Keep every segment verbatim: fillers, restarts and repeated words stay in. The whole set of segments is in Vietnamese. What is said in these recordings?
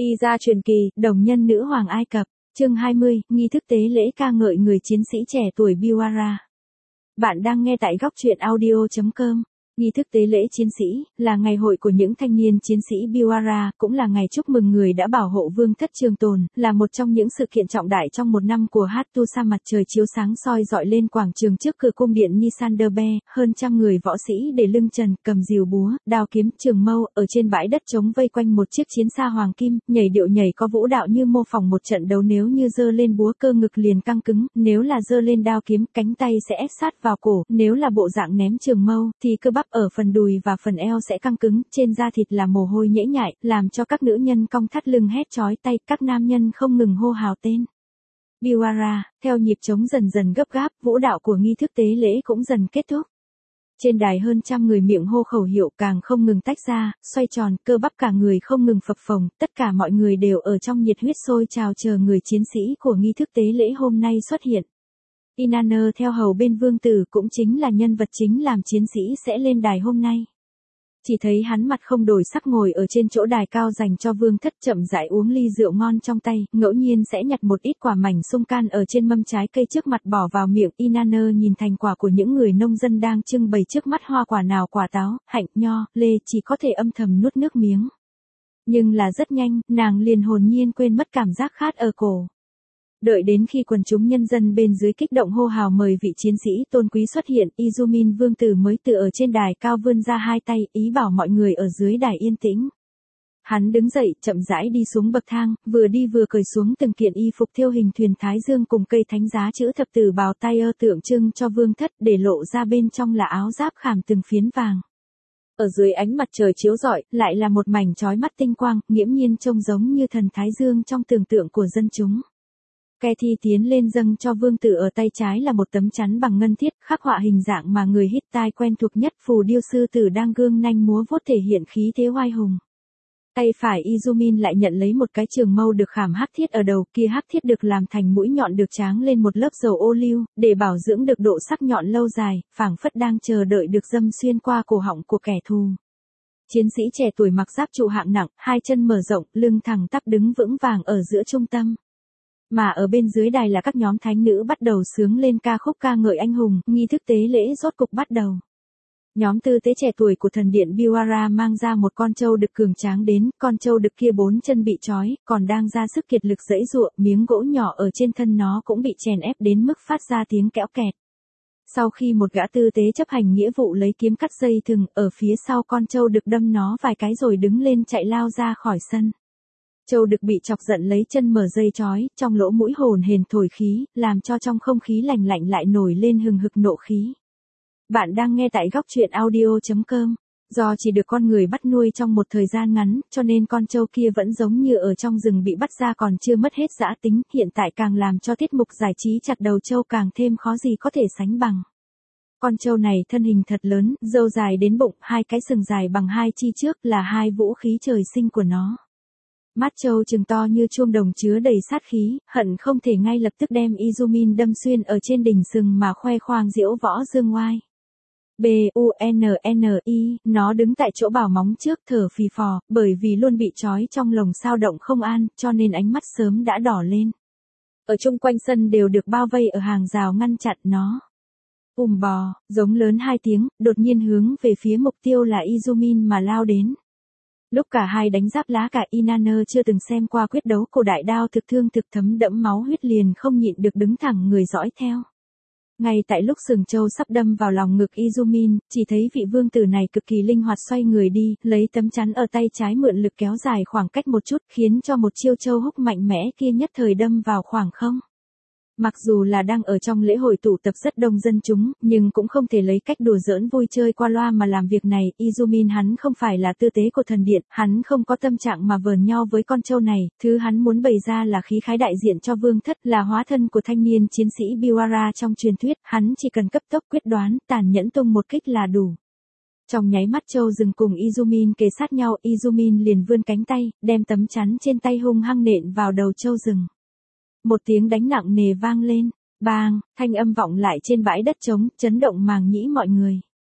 Y gia truyền kỳ, đồng nhân nữ hoàng Ai Cập, chương hai mươi, nghi thức tế lễ ca ngợi người chiến sĩ trẻ tuổi Biwara. Bạn đang nghe tại góc truyện audio chấm com. Nghi thức tế lễ chiến sĩ, là ngày hội của những thanh niên chiến sĩ Biwara, cũng là ngày chúc mừng người đã bảo hộ vương thất trường tồn, là một trong những sự kiện trọng đại trong một năm của Hattusa. Mặt trời chiếu sáng soi dọi lên quảng trường trước cửa cung điện Nisanderbe, hơn trăm người võ sĩ để lưng trần, cầm rìu búa, đao kiếm, trường mâu, ở trên bãi đất trống vây quanh một chiếc chiến xa hoàng kim, nhảy điệu nhảy có vũ đạo như mô phỏng một trận đấu. Nếu như giơ lên búa, cơ ngực liền căng cứng, nếu là giơ lên đao kiếm, cánh tay sẽ ép sát vào cổ, nếu là bộ dạng ném trường mâu, thì cơ bắp ở phần đùi và phần eo sẽ căng cứng, trên da thịt là mồ hôi nhễ nhại, làm cho các nữ nhân cong thắt lưng hét chói tai, các nam nhân không ngừng hô hào tên Biwara. Theo nhịp trống dần dần gấp gáp, vũ đạo của nghi thức tế lễ cũng dần kết thúc. Trên đài hơn trăm người miệng hô khẩu hiệu, càng không ngừng tách ra, xoay tròn, cơ bắp cả người không ngừng phập phồng, tất cả mọi người đều ở trong nhiệt huyết sôi trào chờ người chiến sĩ của nghi thức tế lễ hôm nay xuất hiện. Inanna theo hầu bên vương tử cũng chính là nhân vật chính làm chiến sĩ sẽ lên đài hôm nay. Chỉ thấy hắn mặt không đổi sắc ngồi ở trên chỗ đài cao dành cho vương thất, chậm rãi uống ly rượu ngon trong tay, ngẫu nhiên sẽ nhặt một ít quả mảnh sung can ở trên mâm trái cây trước mặt bỏ vào miệng. Inanna nhìn thành quả của những người nông dân đang trưng bày trước mắt, hoa quả nào quả táo, hạnh, nho, lê, chỉ có thể âm thầm nuốt nước miếng. Nhưng là rất nhanh, nàng liền hồn nhiên quên mất cảm giác khát ở cổ. Đợi đến khi quần chúng nhân dân bên dưới kích động hô hào mời vị chiến sĩ tôn quý xuất hiện, Izumin vương tử mới từ ở trên đài cao vươn ra hai tay, ý bảo mọi người ở dưới đài yên tĩnh. Hắn đứng dậy, chậm rãi đi xuống bậc thang, vừa đi vừa cởi xuống từng kiện y phục thêu hình thuyền thái dương cùng cây thánh giá chữ thập tử bào tay ơ tượng trưng cho vương thất, để lộ ra bên trong là áo giáp khảm từng phiến vàng. Ở dưới ánh mặt trời chiếu rọi, lại là một mảnh chói mắt tinh quang, nghiễm nhiên trông giống như thần thái dương trong tưởng tượng của dân chúng. Cathy tiến lên dâng cho vương tử ở tay trái là một tấm chắn bằng ngân thiết, khắc họa hình dạng mà người Hittite quen thuộc nhất, phù điêu sư tử đang gương nanh múa vuốt thể hiện khí thế oai hùng. Tay phải Izumin lại nhận lấy một cái trường mâu được khảm hắc thiết ở đầu, kia hắc thiết được làm thành mũi nhọn được tráng lên một lớp dầu ô liu, để bảo dưỡng được độ sắc nhọn lâu dài, phảng phất đang chờ đợi được đâm xuyên qua cổ họng của kẻ thù. Chiến sĩ trẻ tuổi mặc giáp trụ hạng nặng, hai chân mở rộng, lưng thẳng tắp đứng vững vàng ở giữa trung tâm. Mà ở bên dưới đài là các nhóm thánh nữ bắt đầu xướng lên ca khúc ca ngợi anh hùng, nghi thức tế lễ rốt cục bắt đầu. Nhóm tư tế trẻ tuổi của thần điện Biwara mang ra một con trâu đực cường tráng đến, con trâu đực kia bốn chân bị trói, còn đang ra sức kiệt lực giãy giụa, miếng gỗ nhỏ ở trên thân nó cũng bị chèn ép đến mức phát ra tiếng kẽo kẹt. Sau khi một gã tư tế chấp hành nghĩa vụ lấy kiếm cắt dây thừng, ở phía sau con trâu đực đâm nó vài cái rồi đứng lên chạy lao ra khỏi sân. Trâu đực bị chọc giận lấy chân mở dây trói, trong lỗ mũi hồn hển thổi khí, làm cho trong không khí lạnh lạnh lại nổi lên hừng hực nộ khí. Bạn đang nghe tại góc truyện audio chấm com. Do chỉ được con người bắt nuôi trong một thời gian ngắn, cho nên con trâu kia vẫn giống như ở trong rừng bị bắt ra còn chưa mất hết dã tính, hiện tại càng làm cho tiết mục giải trí chặt đầu trâu càng thêm khó gì có thể sánh bằng. Con trâu này thân hình thật lớn, râu dài đến bụng, hai cái sừng dài bằng hai chi trước là hai vũ khí trời sinh của nó. Mắt trâu trừng to như chuông đồng chứa đầy sát khí, hận không thể ngay lập tức đem Izumin đâm xuyên ở trên đỉnh sừng mà khoe khoang diễu võ dương oai. B U N N I, nó đứng tại chỗ bảo móng trước thở phì phò, bởi vì luôn bị trói trong lồng sao động không an, cho nên ánh mắt sớm đã đỏ lên. Ở chung quanh sân đều được bao vây ở hàng rào ngăn chặn nó. Ùm bò, giống lớn hai tiếng, đột nhiên hướng về phía mục tiêu là Izumin mà lao đến. Lúc cả hai đánh giáp lá, cả Inanna chưa từng xem qua quyết đấu cổ đại đao thực thương thực thấm đẫm máu huyết liền không nhịn được đứng thẳng người dõi theo. Ngay tại lúc sừng trâu sắp đâm vào lòng ngực Izumin, chỉ thấy vị vương tử này cực kỳ linh hoạt xoay người đi, lấy tấm chắn ở tay trái mượn lực kéo dài khoảng cách một chút, khiến cho một chiêu châu húc mạnh mẽ kia nhất thời đâm vào khoảng không. Mặc dù là đang ở trong lễ hội tụ tập rất đông dân chúng, nhưng cũng không thể lấy cách đùa giỡn vui chơi qua loa mà làm việc này. Izumin hắn không phải là tư tế của thần điện, hắn không có tâm trạng mà vờn nhau với con trâu này, thứ hắn muốn bày ra là khí khái đại diện cho vương thất, là hóa thân của thanh niên chiến sĩ Biwara trong truyền thuyết, hắn chỉ cần cấp tốc quyết đoán, tàn nhẫn tung một kích là đủ. Trong nháy mắt trâu rừng cùng Izumin kề sát nhau, Izumin liền vươn cánh tay, đem tấm chắn trên tay hung hăng nện vào đầu trâu rừng. Một tiếng đánh nặng nề vang lên, bang, thanh âm vọng lại trên bãi đất trống, chấn động màng nhĩ mọi người.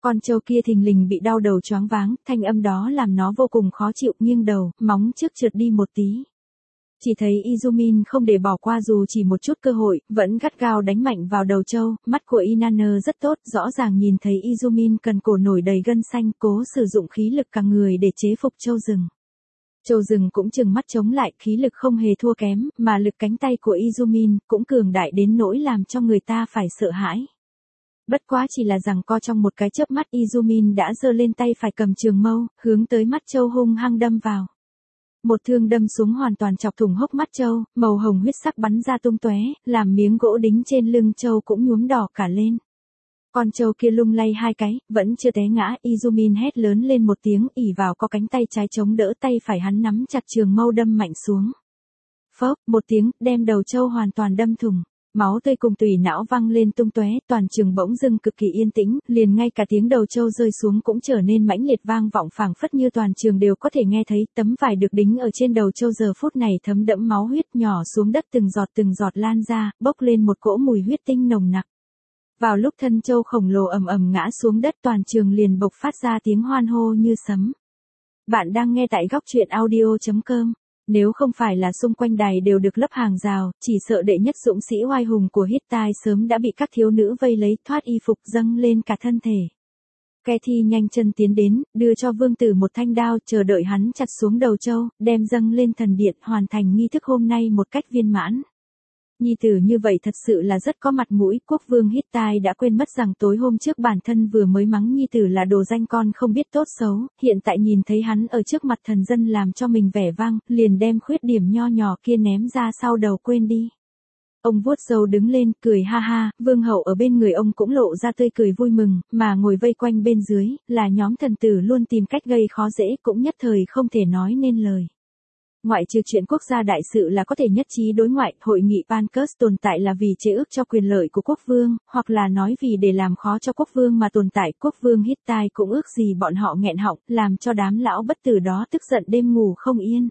Con trâu kia thình lình bị đau đầu choáng váng, thanh âm đó làm nó vô cùng khó chịu, nghiêng đầu, móng trước trượt đi một tí. Chỉ thấy Izumin không để bỏ qua dù chỉ một chút cơ hội, vẫn gắt gao đánh mạnh vào đầu trâu. Mắt của Inanna rất tốt, rõ ràng nhìn thấy Izumin cần cổ nổi đầy gân xanh, cố sử dụng khí lực cả người để chế phục trâu rừng. Trâu rừng cũng trừng mắt chống lại, khí lực không hề thua kém, mà lực cánh tay của Izumin cũng cường đại đến nỗi làm cho người ta phải sợ hãi. Bất quá chỉ là rằng co trong một cái chớp mắt, Izumin đã giơ lên tay phải cầm trường mâu, hướng tới mắt trâu hung hăng đâm vào. Một thương đâm súng hoàn toàn chọc thủng hốc mắt trâu, màu hồng huyết sắc bắn ra tung tóe, làm miếng gỗ đính trên lưng trâu cũng nhuốm đỏ cả lên. Con trâu kia lung lay hai cái, vẫn chưa té ngã, Izumin hét lớn lên một tiếng, ỉ vào có cánh tay trái chống đỡ, tay phải hắn nắm chặt trường mâu đâm mạnh xuống. Phốc, một tiếng, đem đầu trâu hoàn toàn đâm thủng. Máu tươi cùng tủy não văng lên tung tóe, toàn trường bỗng dưng cực kỳ yên tĩnh, liền ngay cả tiếng đầu trâu rơi xuống cũng trở nên mãnh liệt vang vọng, phảng phất như toàn trường đều có thể nghe thấy. Tấm vải được đính ở trên đầu trâu giờ phút này thấm đẫm máu huyết, nhỏ xuống đất từng giọt từng giọt lan ra, bốc lên một cỗ mùi huyết tinh nồng nặc. Vào lúc thân trâu khổng lồ ầm ầm ngã xuống đất, toàn trường liền bộc phát ra tiếng hoan hô như sấm. Bạn đang nghe tại góc truyện audio chấm com. Nếu không phải là xung quanh đài đều được lấp hàng rào, chỉ sợ đệ nhất dũng sĩ oai hùng của Hittite sớm đã bị các thiếu nữ vây lấy, thoát y phục dâng lên cả thân thể. Cathy nhanh chân tiến đến, đưa cho vương tử một thanh đao, chờ đợi hắn chặt xuống đầu trâu, đem dâng lên thần điện, hoàn thành nghi thức hôm nay một cách viên mãn. Nhi tử như vậy thật sự là rất có mặt mũi. Quốc vương Hittite đã quên mất rằng tối hôm trước bản thân vừa mới mắng nhi tử là đồ danh con không biết tốt xấu, hiện tại nhìn thấy hắn ở trước mặt thần dân làm cho mình vẻ vang, liền đem khuyết điểm nho nhỏ kia ném ra sau đầu quên đi. Ông vuốt râu đứng lên, cười ha ha, vương hậu ở bên người ông cũng lộ ra tươi cười vui mừng, mà ngồi vây quanh bên dưới, là nhóm thần tử luôn tìm cách gây khó dễ, cũng nhất thời không thể nói nên lời. Ngoại trừ chuyện quốc gia đại sự là có thể nhất trí đối ngoại, hội nghị Pancus tồn tại là vì chế ước cho quyền lợi của quốc vương, hoặc là nói vì để làm khó cho quốc vương mà tồn tại. Quốc vương Hittite cũng ước gì bọn họ nghẹn họng, làm cho đám lão bất tử đó tức giận đêm ngủ không yên.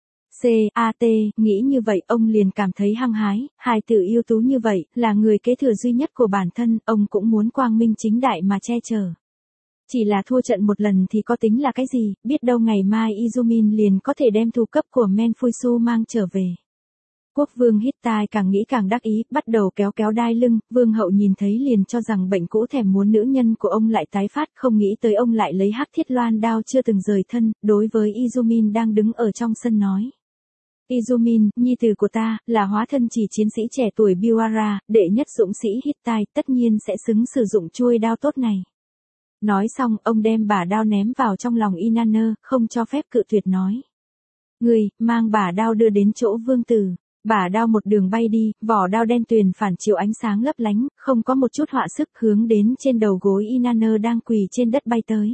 C A T nghĩ như vậy, ông liền cảm thấy hăng hái, hài tử ưu tú như vậy, là người kế thừa duy nhất của bản thân, ông cũng muốn quang minh chính đại mà che chở. Chỉ là thua trận một lần thì có tính là cái gì, biết đâu ngày mai Izumin liền có thể đem thù cấp của Menfuisu mang trở về. Quốc vương Hittite càng nghĩ càng đắc ý, bắt đầu kéo kéo đai lưng, vương hậu nhìn thấy liền cho rằng bệnh cũ thèm muốn nữ nhân của ông lại tái phát, không nghĩ tới ông lại lấy hắc thiết loan đao chưa từng rời thân, đối với Izumin đang đứng ở trong sân nói. Izumin, nhi tử của ta, là hóa thân chỉ chiến sĩ trẻ tuổi Biwara, đệ nhất dũng sĩ Hittite, tất nhiên sẽ xứng sử dụng chuôi đao tốt này. Nói xong, ông đem bả đao ném vào trong lòng Inanna, không cho phép cự tuyệt nói. Người, mang bả đao đưa đến chỗ vương tử. Bả đao một đường bay đi, vỏ đao đen tuyền phản chiếu ánh sáng lấp lánh, không có một chút họa sức, hướng đến trên đầu gối Inanna đang quỳ trên đất bay tới.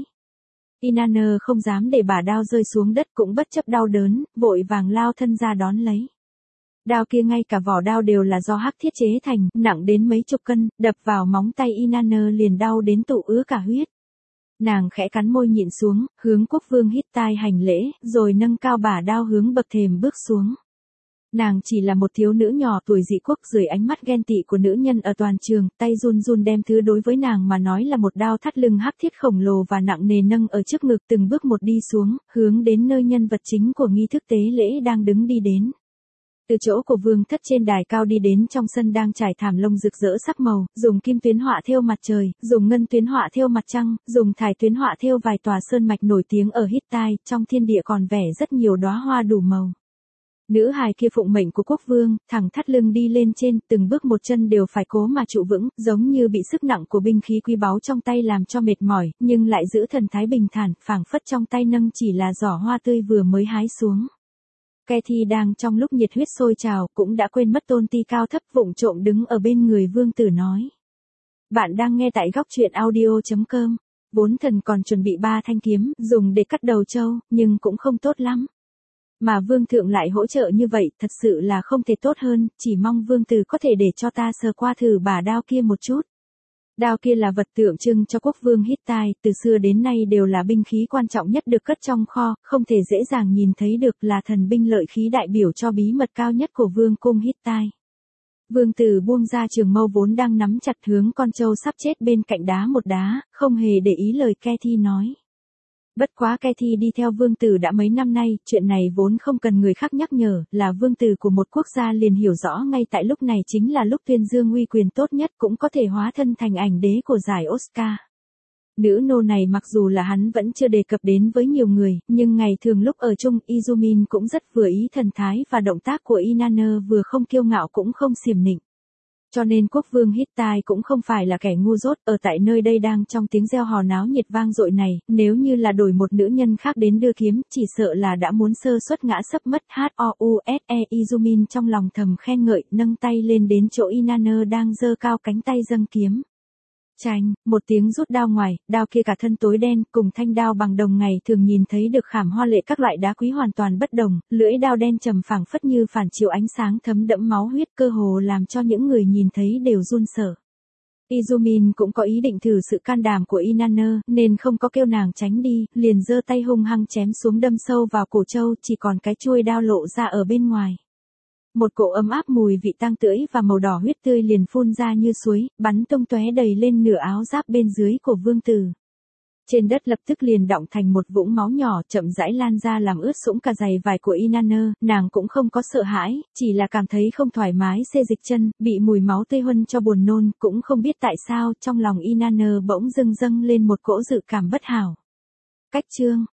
Inanna không dám để bả đao rơi xuống đất, cũng bất chấp đau đớn, vội vàng lao thân ra đón lấy. Đao kia ngay cả vỏ đao đều là do hắc thiết chế thành, nặng đến mấy chục cân, đập vào móng tay Inanna liền đau đến tụ ứa cả huyết. Nàng khẽ cắn môi nhịn xuống, hướng quốc vương Hittite hành lễ, rồi nâng cao bả đao hướng bậc thềm bước xuống. Nàng chỉ là một thiếu nữ nhỏ tuổi dị quốc, dưới ánh mắt ghen tị của nữ nhân ở toàn trường, tay run run đem thứ đối với nàng mà nói là một đao thắt lưng hắc thiết khổng lồ và nặng nề nâng ở trước ngực, từng bước một đi xuống, hướng đến nơi nhân vật chính của nghi thức tế lễ đang đứng đi đến. Từ chỗ của vương thất trên đài cao đi đến trong sân đang trải thảm lông rực rỡ sắc màu, dùng kim tuyến họa thêu mặt trời, dùng ngân tuyến họa thêu mặt trăng, dùng thải tuyến họa thêu vài tòa sơn mạch nổi tiếng ở Hittite, trong thiên địa còn vẻ rất nhiều đóa hoa đủ màu. Nữ hài kia phụng mệnh của quốc vương, thẳng thắt lưng đi lên trên, từng bước một chân đều phải cố mà trụ vững, giống như bị sức nặng của binh khí quý báu trong tay làm cho mệt mỏi, nhưng lại giữ thần thái bình thản, phảng phất trong tay nâng chỉ là giỏ hoa tươi vừa mới hái xuống. Cathy đang trong lúc nhiệt huyết sôi trào, cũng đã quên mất tôn ti cao thấp, vụng trộm đứng ở bên người vương tử nói. Bạn đang nghe tại góc truyện audio chấm com. Vốn thần còn chuẩn bị ba thanh kiếm, dùng để cắt đầu trâu, nhưng cũng không tốt lắm. Mà vương thượng lại hỗ trợ như vậy, thật sự là không thể tốt hơn, chỉ mong vương tử có thể để cho ta sờ qua thử bả đao kia một chút. Đao kia là vật tượng trưng cho quốc vương Hittite, từ xưa đến nay đều là binh khí quan trọng nhất được cất trong kho, không thể dễ dàng nhìn thấy được, là thần binh lợi khí đại biểu cho bí mật cao nhất của vương cung Hittite. Vương Tử buông ra trường mâu vốn đang nắm chặt hướng con trâu sắp chết bên cạnh đá một đá, không hề để ý lời Cathy nói. Bất quá Cathy đi theo Vương Tử đã mấy năm nay, chuyện này vốn không cần người khác nhắc nhở, là Vương Tử của một quốc gia liền hiểu rõ ngay tại lúc này chính là lúc tuyên dương uy quyền tốt nhất cũng có thể hóa thân thành ảnh đế của giải Oscar. Nữ nô này mặc dù là hắn vẫn chưa đề cập đến với nhiều người, nhưng ngày thường lúc ở chung Izumin cũng rất vừa ý thần thái và động tác của Inanna vừa không kiêu ngạo cũng không xiểm nịnh. Cho nên quốc vương Hittite cũng không phải là kẻ ngu dốt, ở tại nơi đây đang trong tiếng reo hò náo nhiệt vang dội này, nếu như là đổi một nữ nhân khác đến đưa kiếm, chỉ sợ là đã muốn sơ suất ngã sấp mất. House Izumin trong lòng thầm khen ngợi, nâng tay lên đến chỗ Inanna đang giơ cao cánh tay dâng kiếm. Chanh, một tiếng rút đao ngoài, đao kia cả thân tối đen, cùng thanh đao bằng đồng ngày thường nhìn thấy được khảm hoa lệ các loại đá quý hoàn toàn bất đồng, lưỡi đao đen trầm phẳng phất như phản chiếu ánh sáng thấm đẫm máu huyết, cơ hồ làm cho những người nhìn thấy đều run sợ. Izumin cũng có ý định thử sự can đảm của Inanna, nên không có kêu nàng tránh đi, liền giơ tay hung hăng chém xuống đâm sâu vào cổ trâu, chỉ còn cái chuôi đao lộ ra ở bên ngoài. Một cỗ ấm áp mùi vị tang tưởi và màu đỏ huyết tươi liền phun ra như suối, bắn tung tóe đầy lên nửa áo giáp bên dưới của Vương Tử. Trên đất lập tức liền đọng thành một vũng máu nhỏ, chậm rãi lan ra làm ướt sũng cả giày vải của Inanna, nàng cũng không có sợ hãi, chỉ là cảm thấy không thoải mái xê dịch chân, bị mùi máu tươi huân cho buồn nôn, cũng không biết tại sao, trong lòng Inanna bỗng dưng dâng lên một cỗ dự cảm bất hảo. Cách chương